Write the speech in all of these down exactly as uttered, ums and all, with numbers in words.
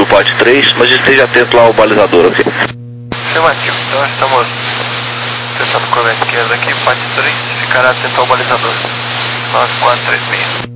parte três, mas esteja atento lá ao balizador, ok? Afirmativo, então estamos tentando curva à esquerda aqui, parte três, ficará atento ao balizador. nove quatro três seis.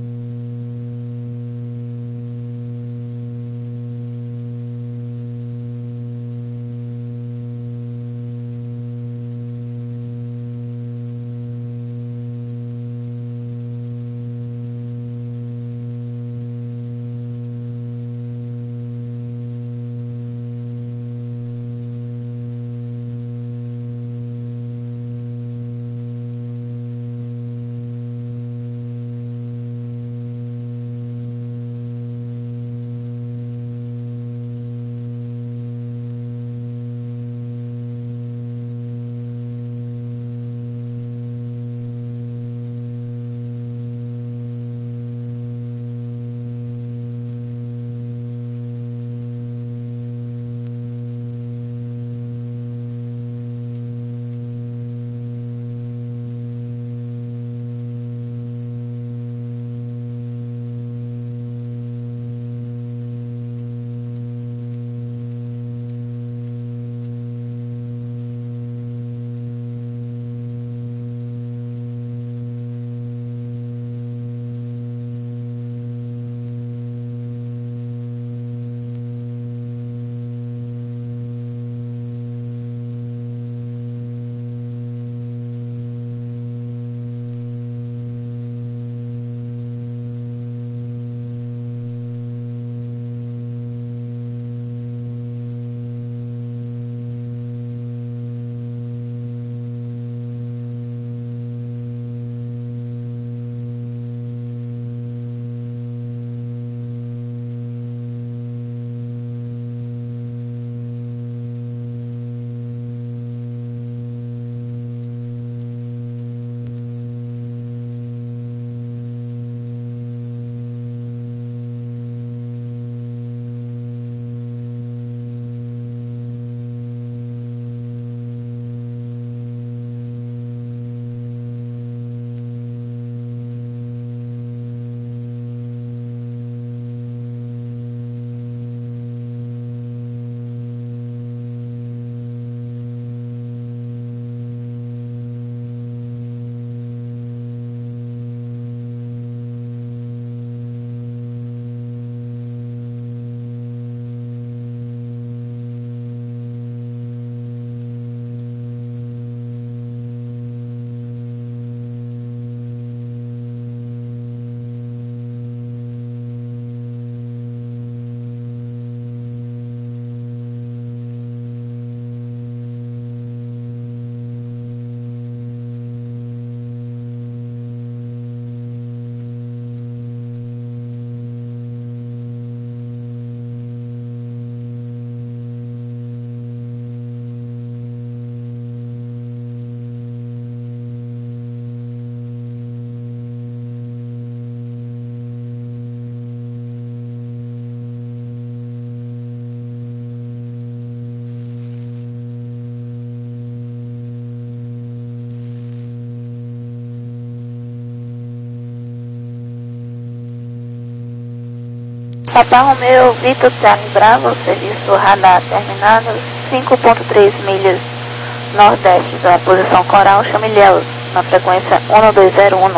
Papa Romeo, Vitor Charlie Bravo, serviço radar terminado, cinco ponto três milhas nordeste da posição Coral, chame Ilhéus, na frequência um dois zero um.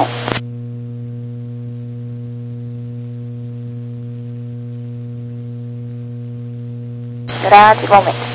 Grato igualmente.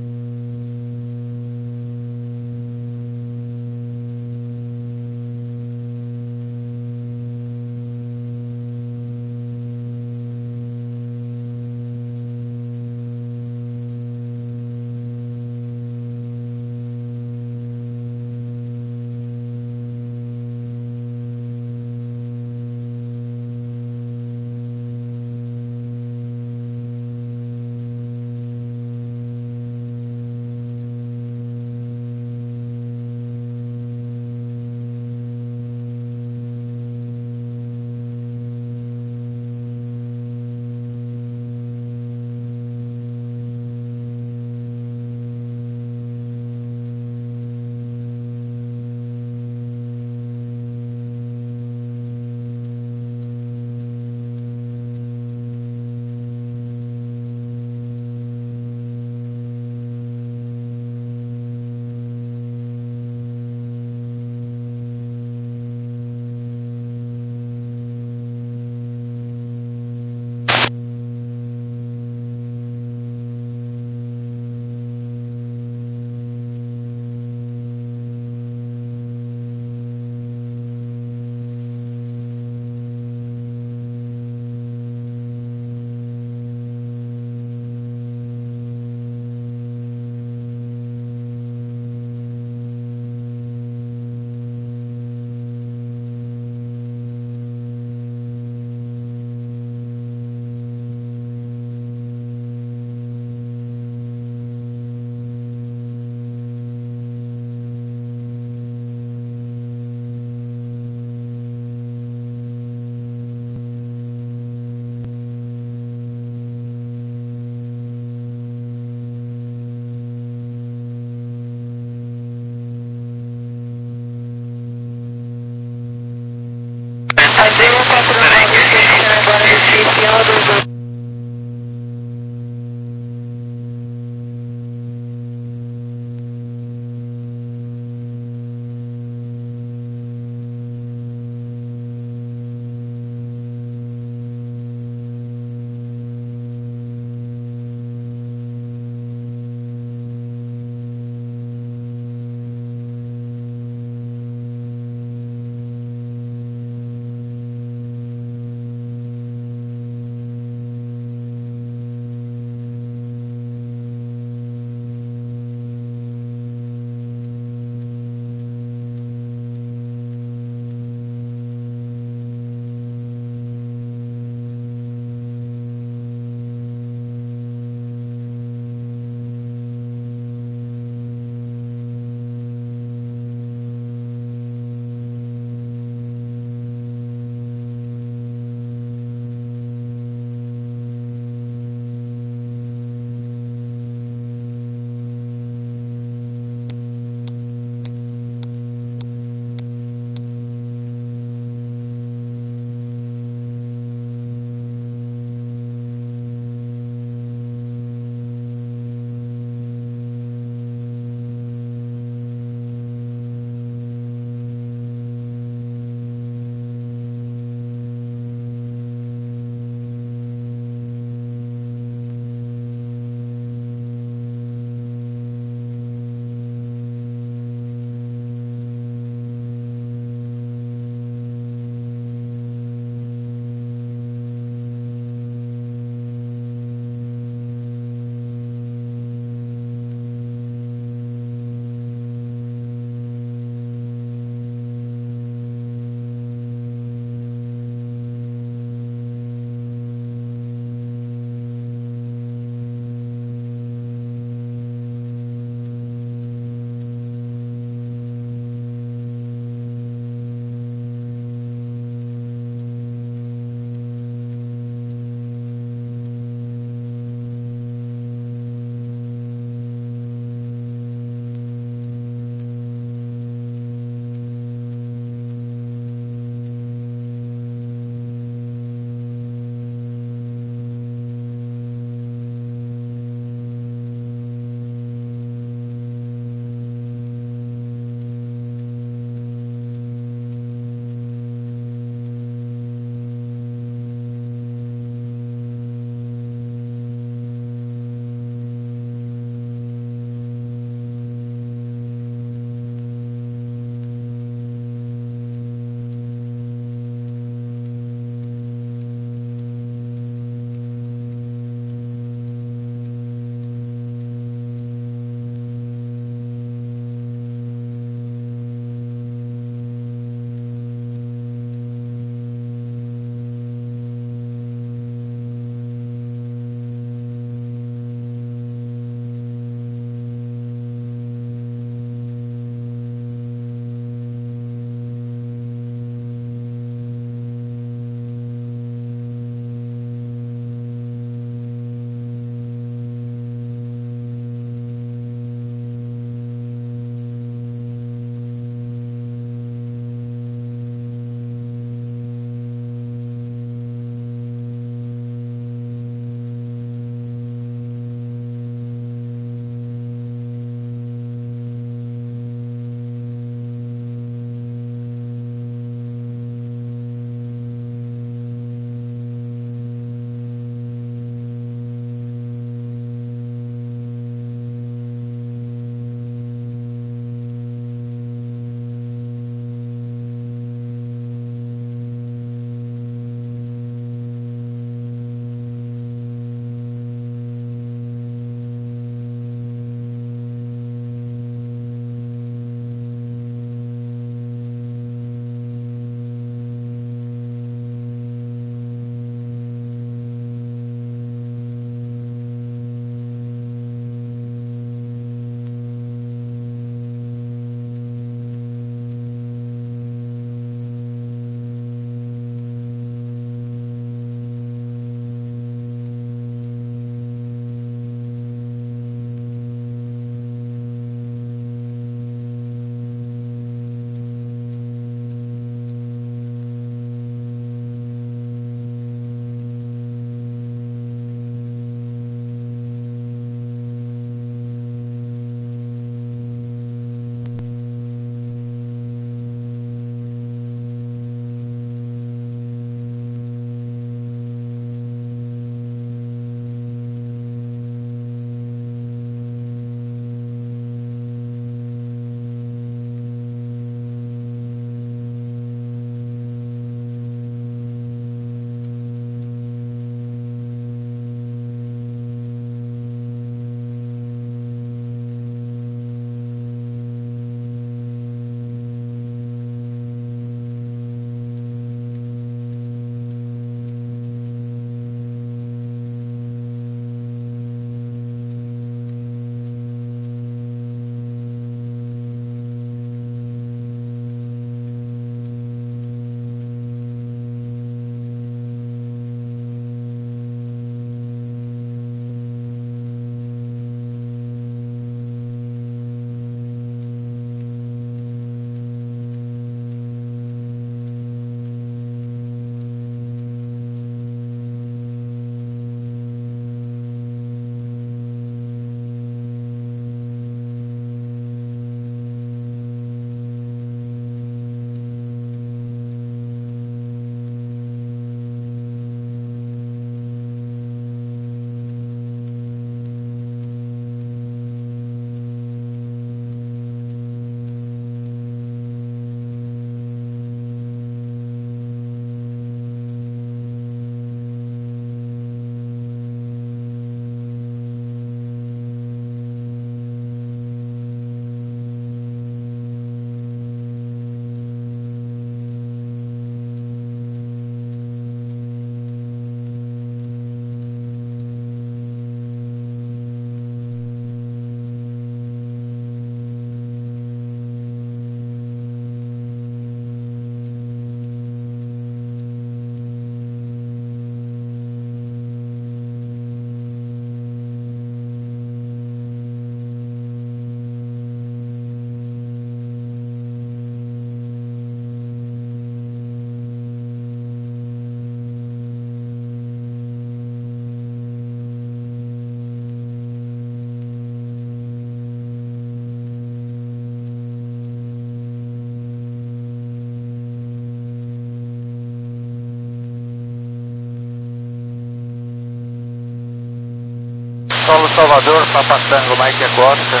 Solo Salvador, Papa Tango, Mike Eco Oscar.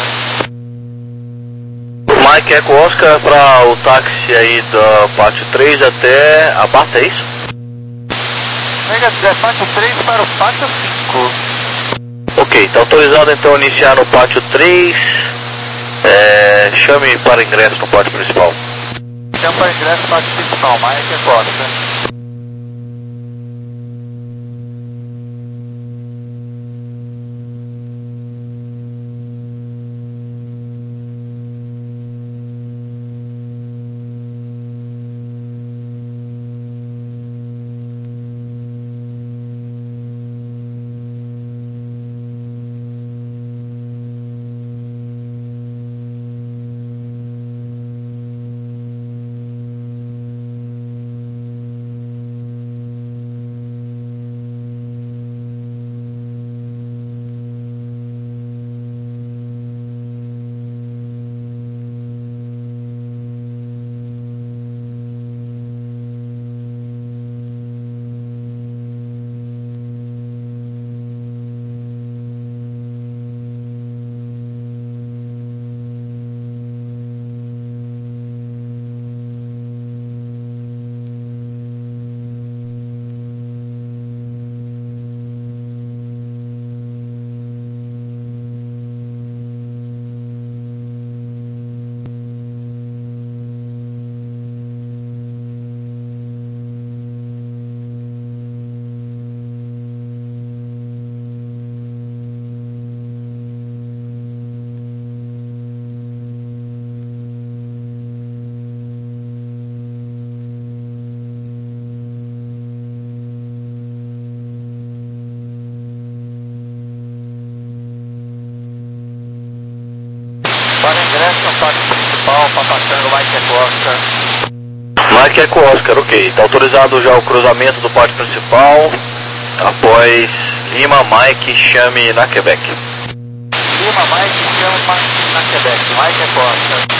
Mike Eco Oscar para o táxi aí da Pátio três até a Bata, é isso? Mega da Pátio três para o Pátio cinco. Ok, está autorizado então a iniciar no Pátio três. É, chame para ingresso no pátio principal. Chame para ingresso no pátio principal, Mike Eco Oscar. Para ingresso no pátio principal, Papa Tango, Mike Eco Oscar. Mike Eco Oscar, ok. Está autorizado já o cruzamento do pátio principal. Após Lima, Mike, chame na Quebec. Lima, Mike, chame na Quebec, Mike Eco Oscar.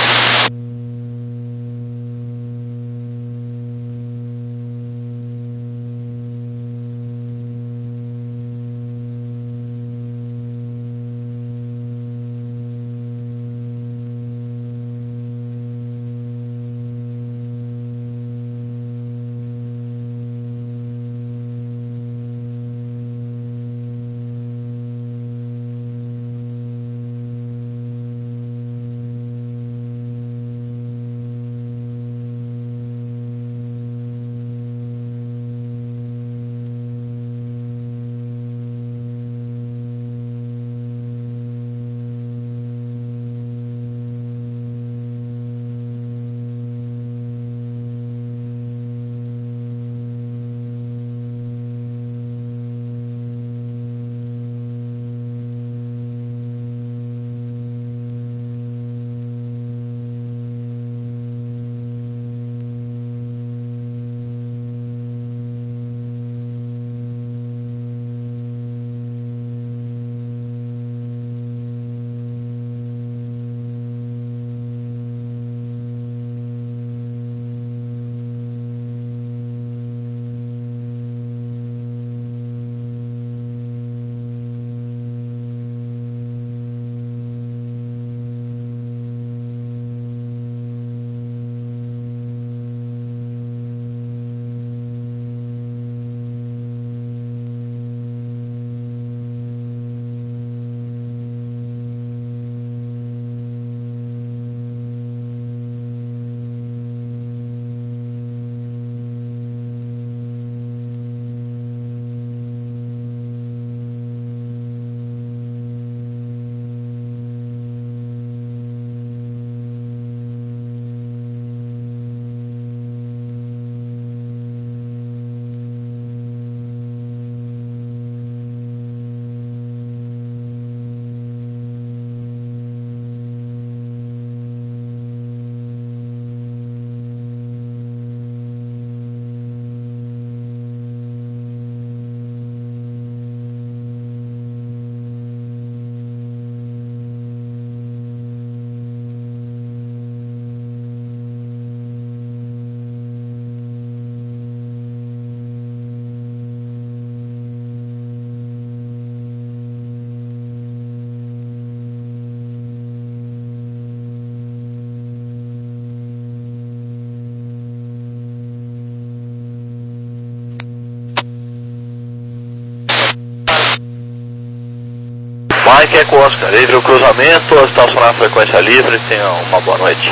Mike Eco Oscar, livre o cruzamento, estacionar a frequência livre, tenha uma boa noite.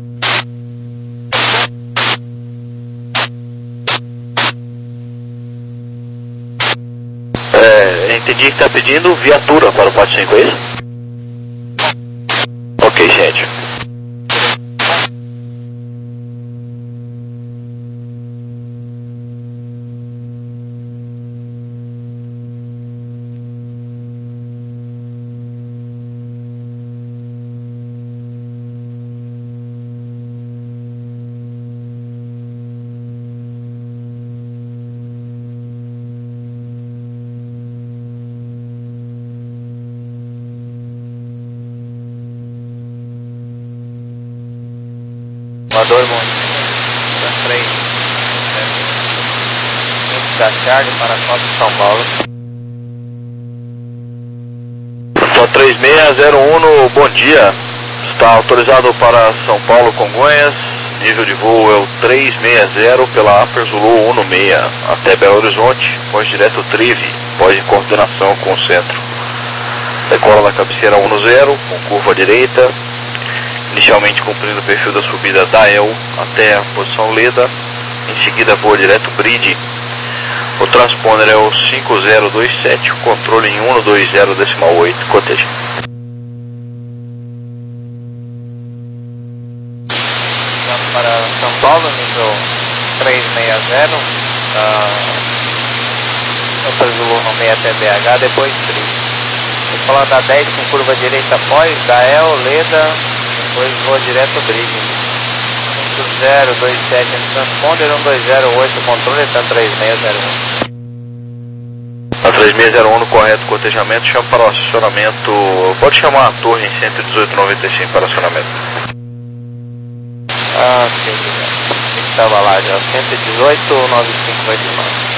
É, entendi que está pedindo viatura para o Pátio cinco, é isso? Ok, gente. Voador, bom dia. três. Da Charlie para a Costa de São Paulo. Só três seis zero um, bom dia. Está autorizado para São Paulo, Congonhas. Nível de voo é o três seis zero pela Upper Zulu um seis até Belo Horizonte. Pós direto Trive, pós em coordenação com o centro. Decola na cabeceira um zero, com curva à direita. Inicialmente cumprindo o perfil da subida da E L até a posição Leda. Em seguida voa direto Bridge. O transponder é o cinco zero dois sete, o controle em um dois zero decimal oito, coteja. Vamos para São Paulo, nível três seis zero, uh, Upper Zulu no meio até B H, depois Bridge. Decola da dez com curva direita após, da E L, Leda, depois voa direto Bridge. cinco zero dois sete no transponder, um dois zero oito, controle, está três seis zero um. A três seis zero um no correto cotejamento, chama para o acionamento, pode chamar a torre em cento e dezoito noventa e cinco para acionamento. Ah, ok, estava lá já, cento e dezoito nove cinco oito nove.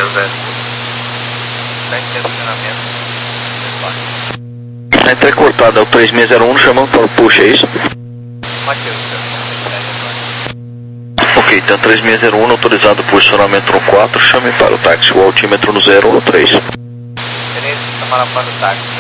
zero. Sete acionamento. Na entrecortada é o três seis zero um chamando para o push, é isso? Mateus, Ok, então três seis zero um autorizado posicionamento no quatro, chame para o táxi, o altímetro no zero um três. três, chamaram para o táxi.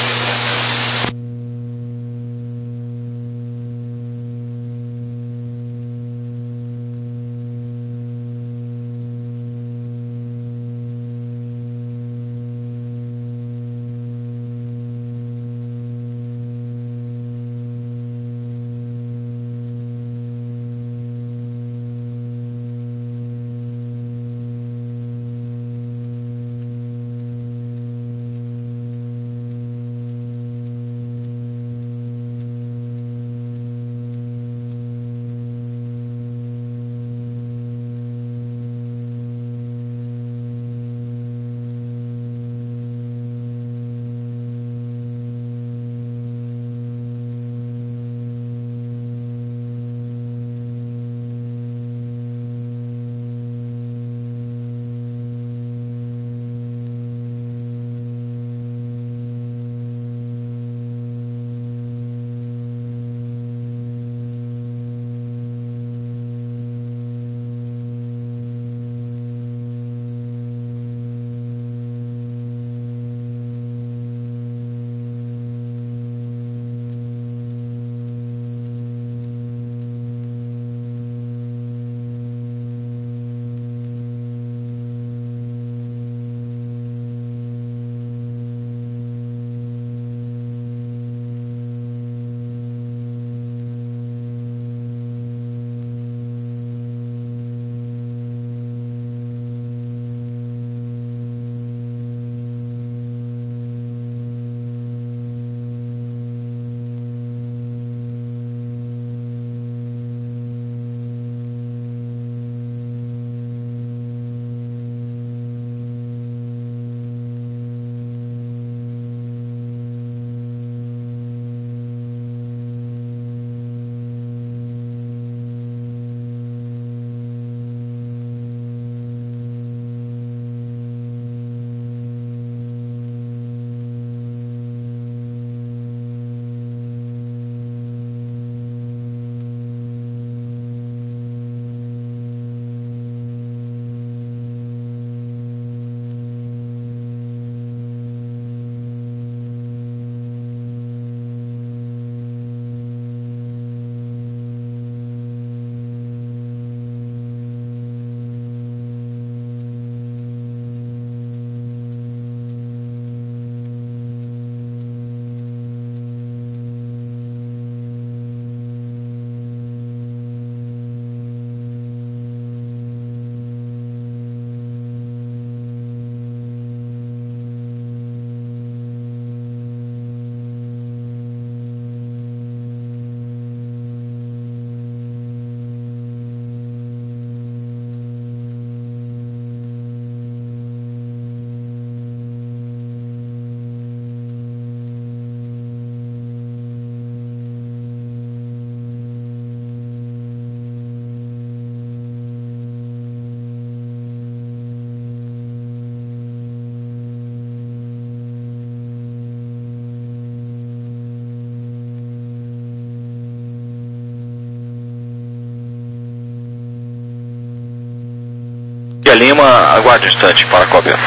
Lima, aguarde um instante para a cópia.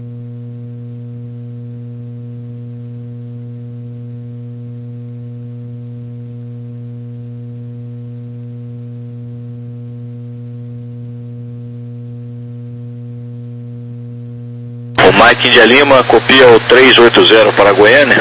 O Mike India Lima copia o três oito zero para Goiânia.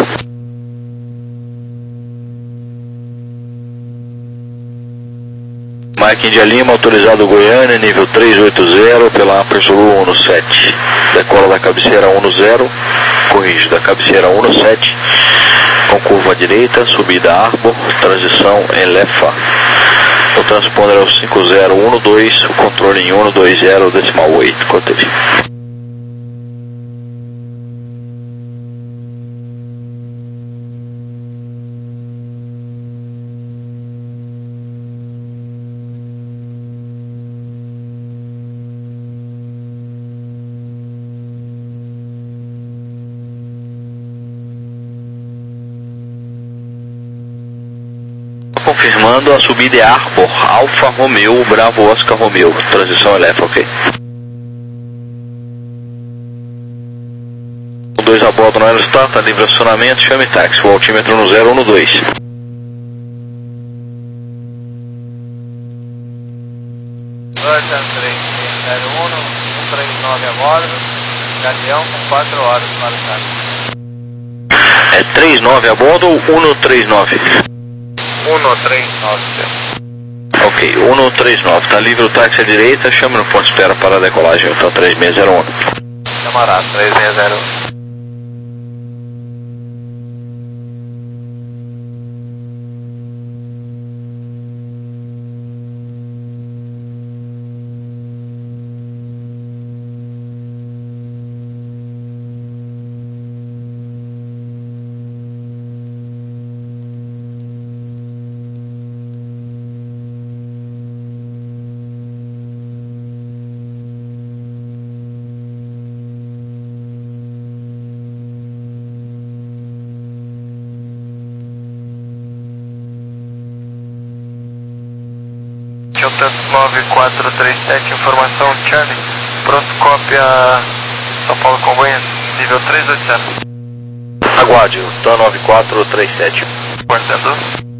Mike India Lima, autorizado Goiânia, nível três oito zero, pela Upper Zulu um sete. Decola da cabeceira um zero, corrige da cabeceira um sete, com curva à direita, subida Arbor, transição em Lefa. O transponder é o cinco zero um dois, o controle em um dois zero, decimal oito, conteve. confirmando, a subida é Arbor, Alfa Romeo, Bravo Oscar Romeo, transição elétrica, ok? dois a bordo no Aerostar, tá livre acionamento, chame táxi, o altímetro no zero um dois. Roger três seis zero um, um três nove a bordo, Gavião com quatro horas para o táxi. É três nove a bordo ou um três nove? um três nove. Ok, um três nove, tá livre o táxi à direita, chame no ponto de espera para a decolagem, então três seis zero um. Camarada, três seis zero um. nove quatro três sete, informação Charlie, pronto, cópia São Paulo Congonhas, nível três oito zero. Aguarde, T A N nove quatro três sete. Guardando.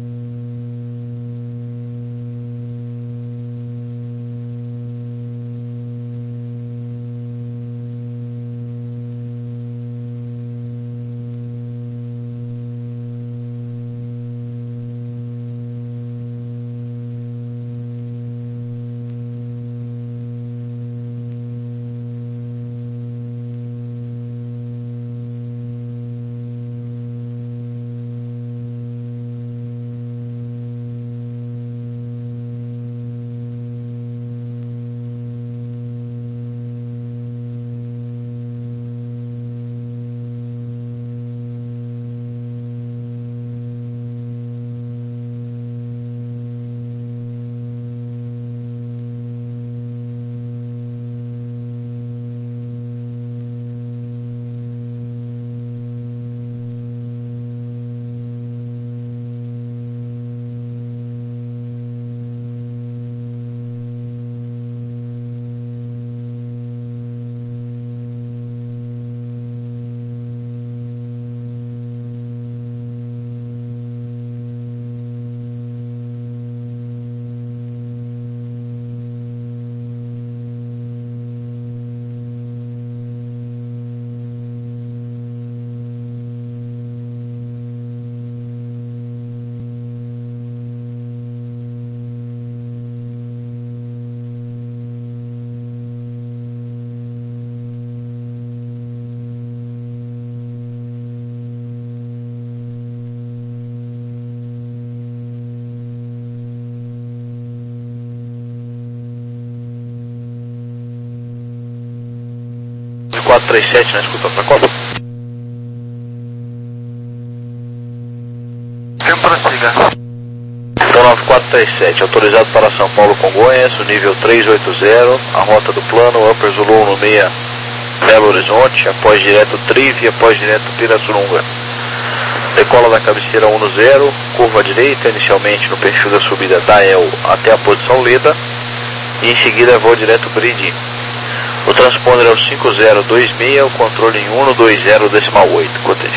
quatro três sete, na escuta para Copa. Quem prossiga? Então nove quatro três sete, autorizado para São Paulo Congonhas, o nível três oito zero, a rota do plano, Upper Zulu no seis, Belo Horizonte, após direto Trive, após direto Pirassununga. Decola da cabeceira um zero, curva à direita, inicialmente no perfil da subida da E L até a posição Leda, e em seguida voo direto Bridge. O transponder é o cinco zero dois seis, o controle em um dois zero decimal oito, coteja.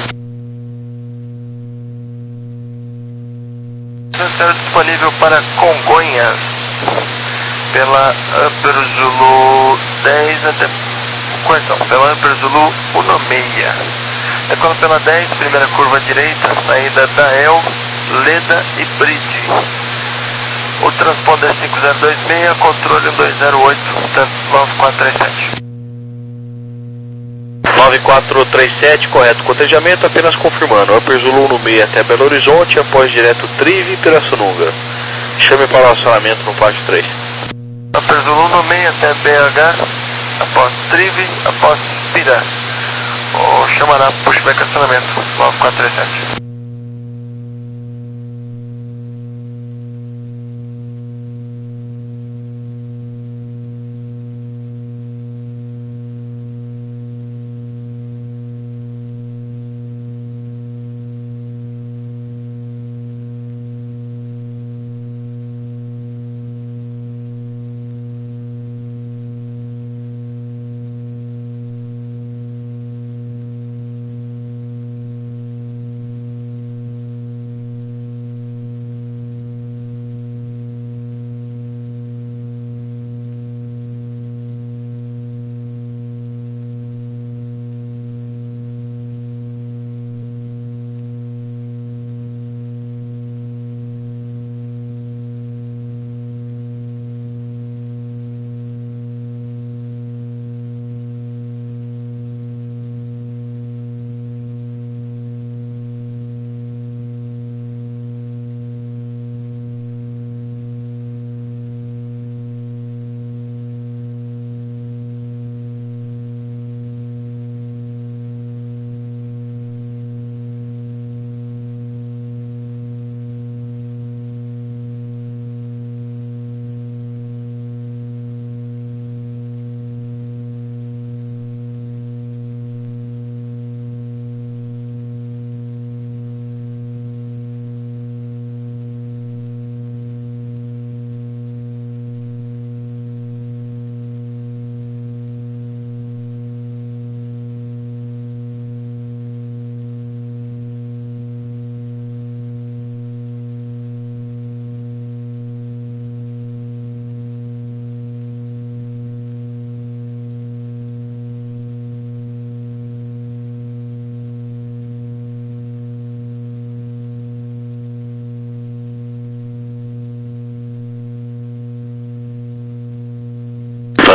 Transporte disponível para Congonhas, pela Upper Zulu dez até, perdão, pela Upper Zulu um seis. Decola pela dez, primeira curva à direita, saída da E L, Leda e Bridge. O transponder é cinco zero dois seis, controle um dois zero oito, nove quatro três sete. nove quatro três sete, correto cotejamento, apenas confirmando. Upper Zulu no seis até Belo Horizonte, após direto Trive e Pirassununga. Chame para o acionamento no pátio três. Upper Zulu no seis até B H, após Trive, após Pira. Ou chamará pushback acionamento, nove quatro três sete.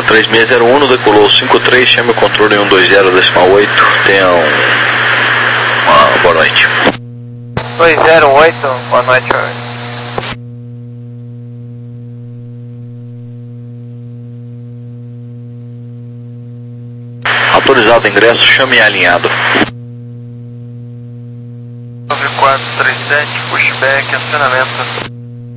três seis zero um, decolou cinco três, chame o controle um dois zero decimal oito, tenham uma boa noite. dois zero oito, boa noite. Autorizado ingresso, chame alinhado. nove quatro três sete, pushback, acionamento.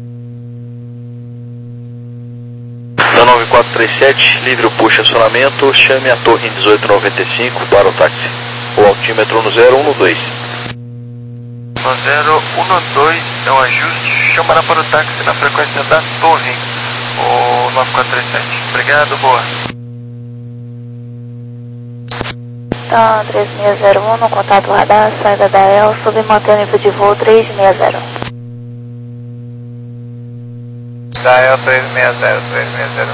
Da nove quatro três sete, livre o push acionamento, chame a torre em dezoito noventa e cinco para o táxi. O altímetro no zero um dois. No zero um dois é um ajuste, chamará para o táxi na frequência da torre, o nove quatro três sete. Obrigado, boa. Então, três seis zero um, no contato radar, saída da E L, sob manter o nível de voo três seis zero. Da E L três seis zero, três seis zero.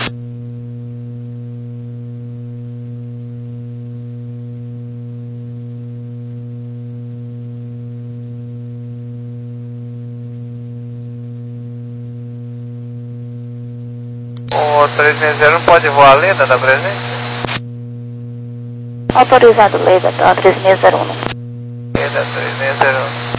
O três seis zero não pode voar a lenda da presença? Autorizado, Leda, então, três seis zero um. Leda três seis zero um.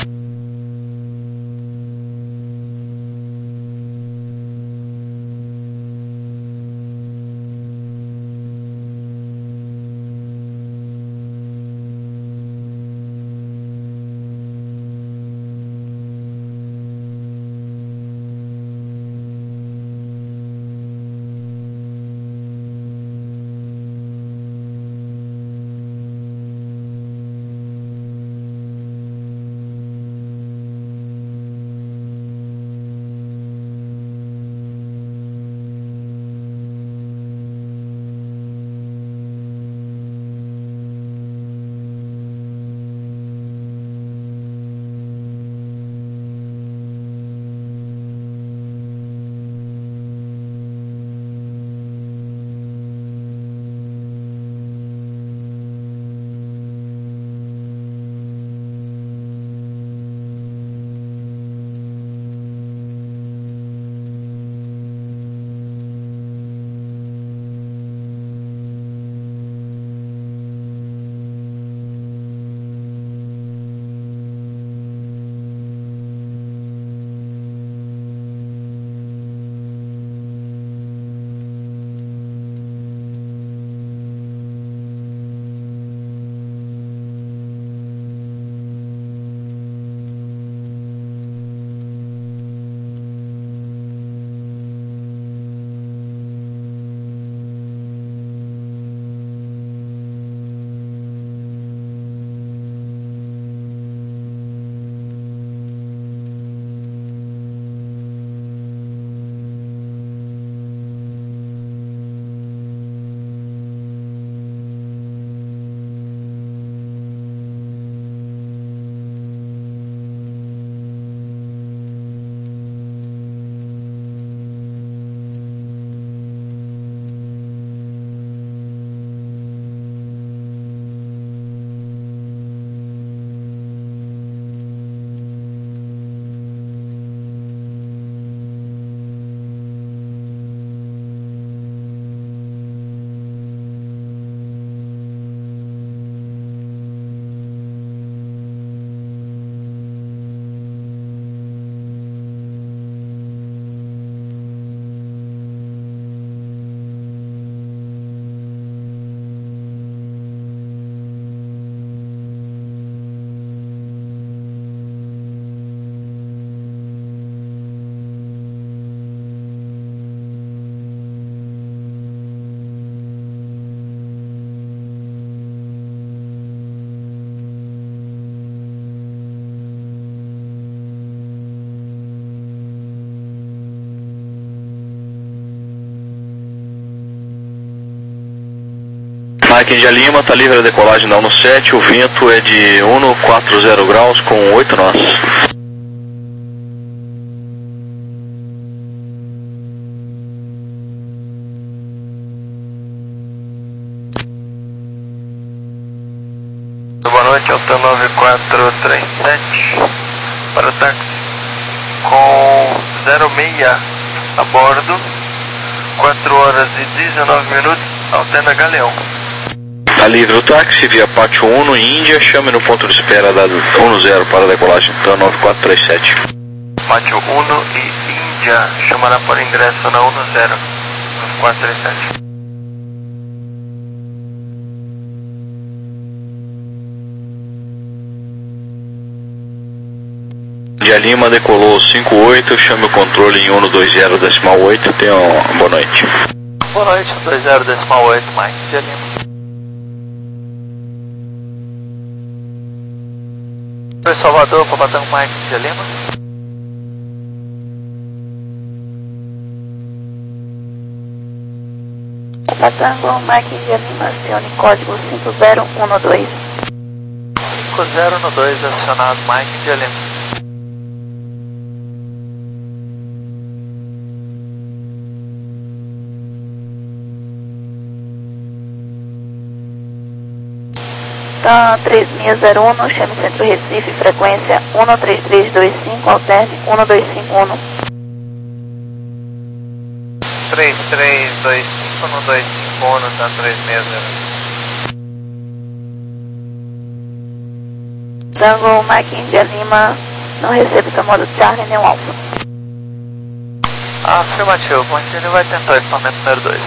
Mike India Lima, está livre a decolagem da um sete, o vento é de cento e quarenta graus com oito nós. Boa noite, Alta nove quatro três sete, para o táxi com zero seis a bordo, quatro horas e dezenove minutos, Altena Galeão. Tá livre o táxi via Pátio Uno, Índia, chame no ponto de espera da um zero para a decolagem, então nove quatro três sete. Pátio Uno e Índia, chamará para ingresso na um zero, nove quatro três sete. Índia Lima decolou cinco oito, chame o controle em um dois zero decimal oito, tenha uma boa noite. Boa noite, um dois zero decimal oito, Mike Índia Lima. Oi, Salvador, Papatango Mike Índia Lima. Papatango Mike Índia Lima, acione código cinco zero um dois. cinco zero um dois, acionado Mike Índia Lima. Tá três seis zero um, chame Centro Recife, frequência um três três dois cinco, alterne um dois cinco um. três três dois cinco, um dois cinco um, tá três seis zero. Tango Mike Índia Lima, não recebe seu modo Charlie nem Alfa. Afirmativo, bom dia, ele vai tentar o equipamento número dois.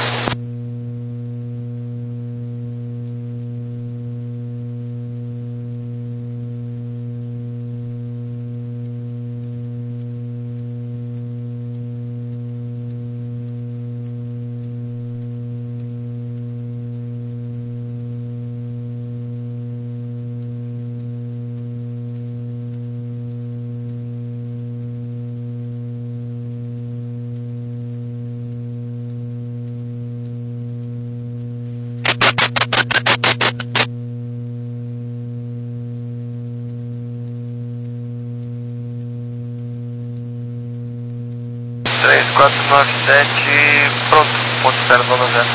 três quatro nove sete, pronto, ponto zero zero zero.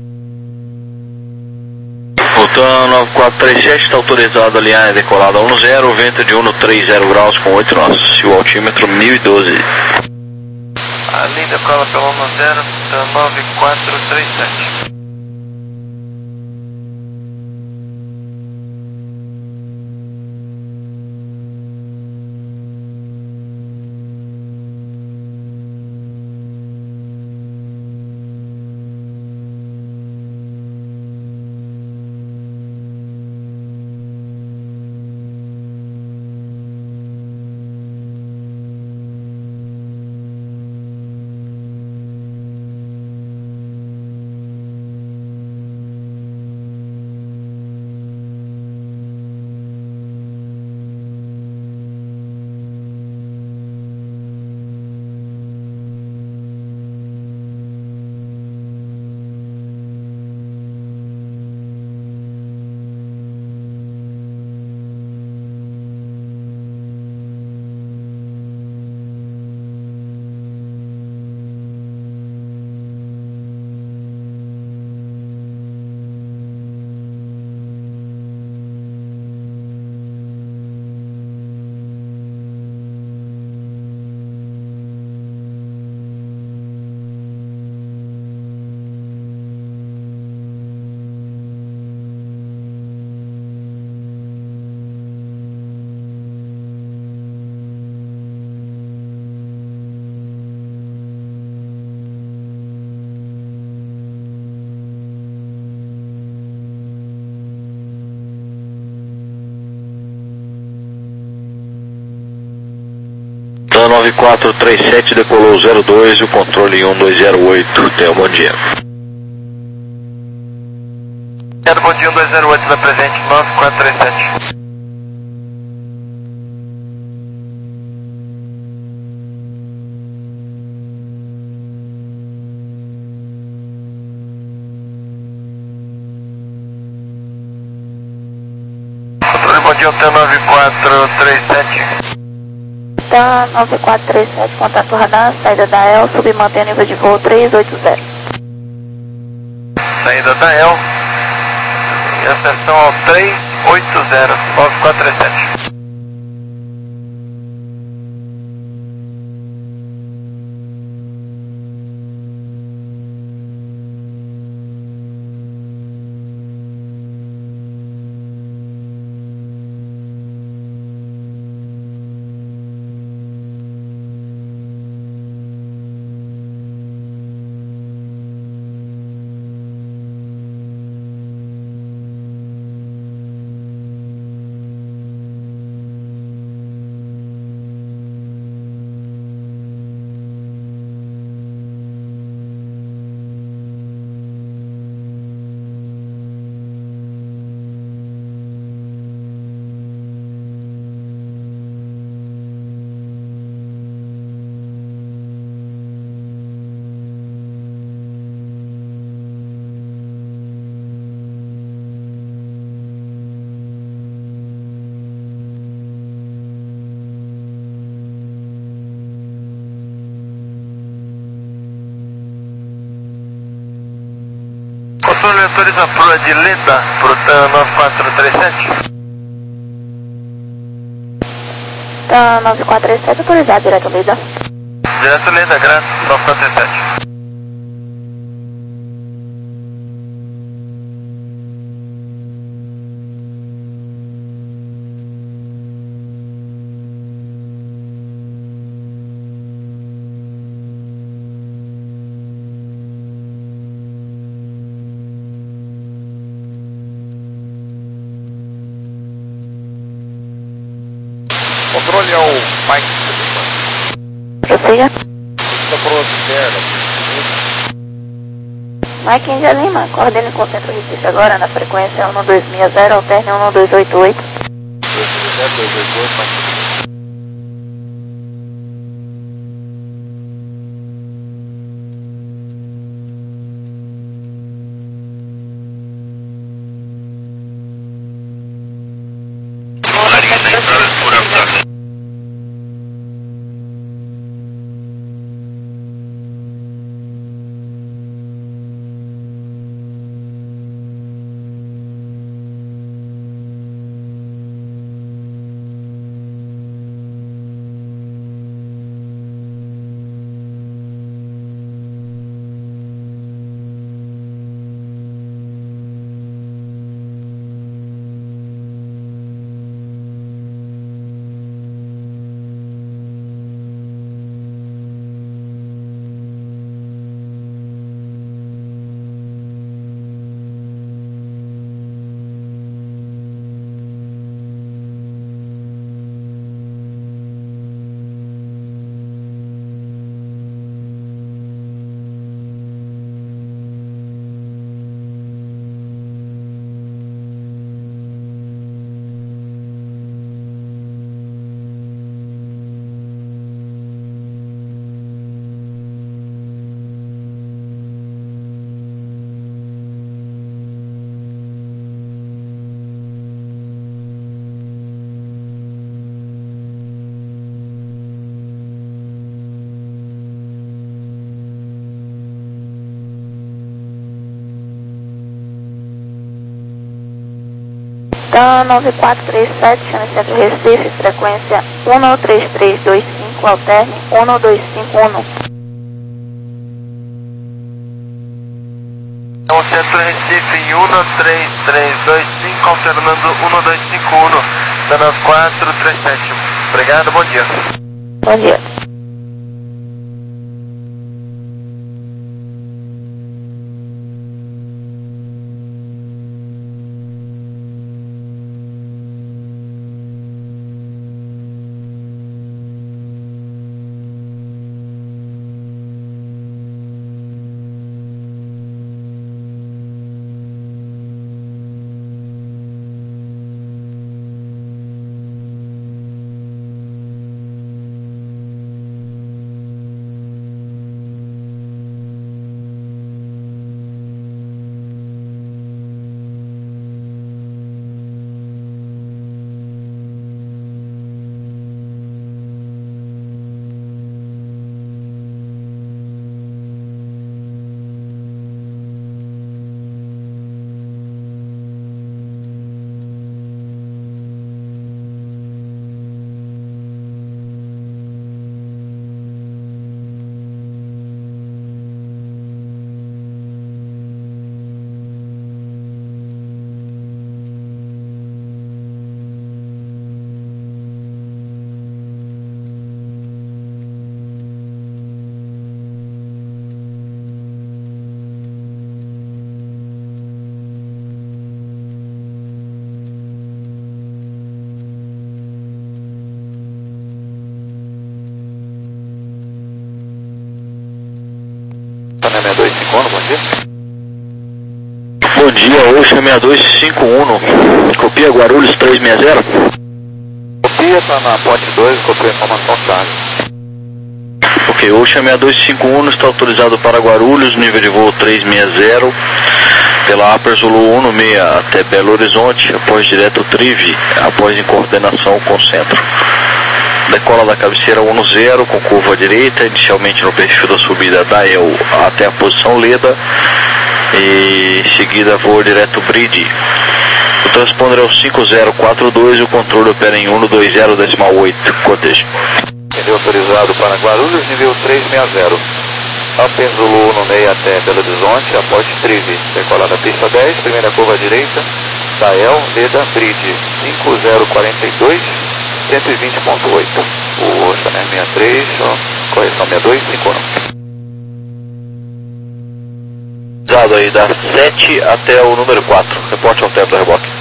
Voltando nove quatro três sete, está autorizado a linha decolada um zero, vento de um três zero graus com oito nós, e o altímetro mil e doze. A linha decola pelo um zero, nove quatro três sete. nove quatro três sete decolou zero dois e o controle um dois zero oito, tenha um bom dia. Quero bom dia, um dois zero oito da presente, nove quatro três sete. Controle, bom dia, Hotel nove quatro três sete. Tá nove quatro três sete, contato radar, saída da E L, submantém o nível de voo três oito zero. Saída da E L, e acessão ao três oito zero, nove quatro três sete. autoriza a proa de Leda, Protan nove quatro três sete. Tá, nove quatro três sete, autorizado, direto Leda. Direto Leda, graças, nove quatro três sete. Controle ao Mike Lima. Prossiga. Está por externo. Mike India Lima, coordene com o centro Recife agora na frequência um dois seis zero, alterne um dois oito oito. dois seis zero, dois oito oito, Mike. Tá, nove quatro três sete, chame centro Recife, frequência um três três dois cinco, alterne um dois cinco um. É o centro Recife um três três dois cinco, alternando um dois cinco um, da nove quatro três sete. Obrigado, bom dia. Bom dia. seis dois cinco um, bom dia. Bom dia, Ocean seis dois cinco um, copia Guarulhos três seis zero. Copia, tá na ponte dois, copia a informação tarde. Ok, Ocean seis dois cinco um está autorizado para Guarulhos, nível de voo três seis zero, pela Upper Zulu um seis até Belo Horizonte, após direto Trive, após em coordenação com o centro. Decola da cabeceira um zero com curva à direita, inicialmente no perfil da subida da E L até a posição Leda, E em seguida voo direto Bridge. O transponder é o cinco zero quatro dois e o controle opera em um dois zero decimal oito. Cortejo. Pneu autorizado para Guarulhos, nível trezentos e sessenta. Upper Zulu no meio até Belo Horizonte, após Trive. Decolar da pista dez, primeira curva à direita. Dael, Leda, Bridge. cinco zero quatro dois, cento e vinte ponto oito. O Chanel sessenta e três, correção sessenta e dois, cinco um. Usado aí da sete até o número quatro. Reporte ao tempo do reboque.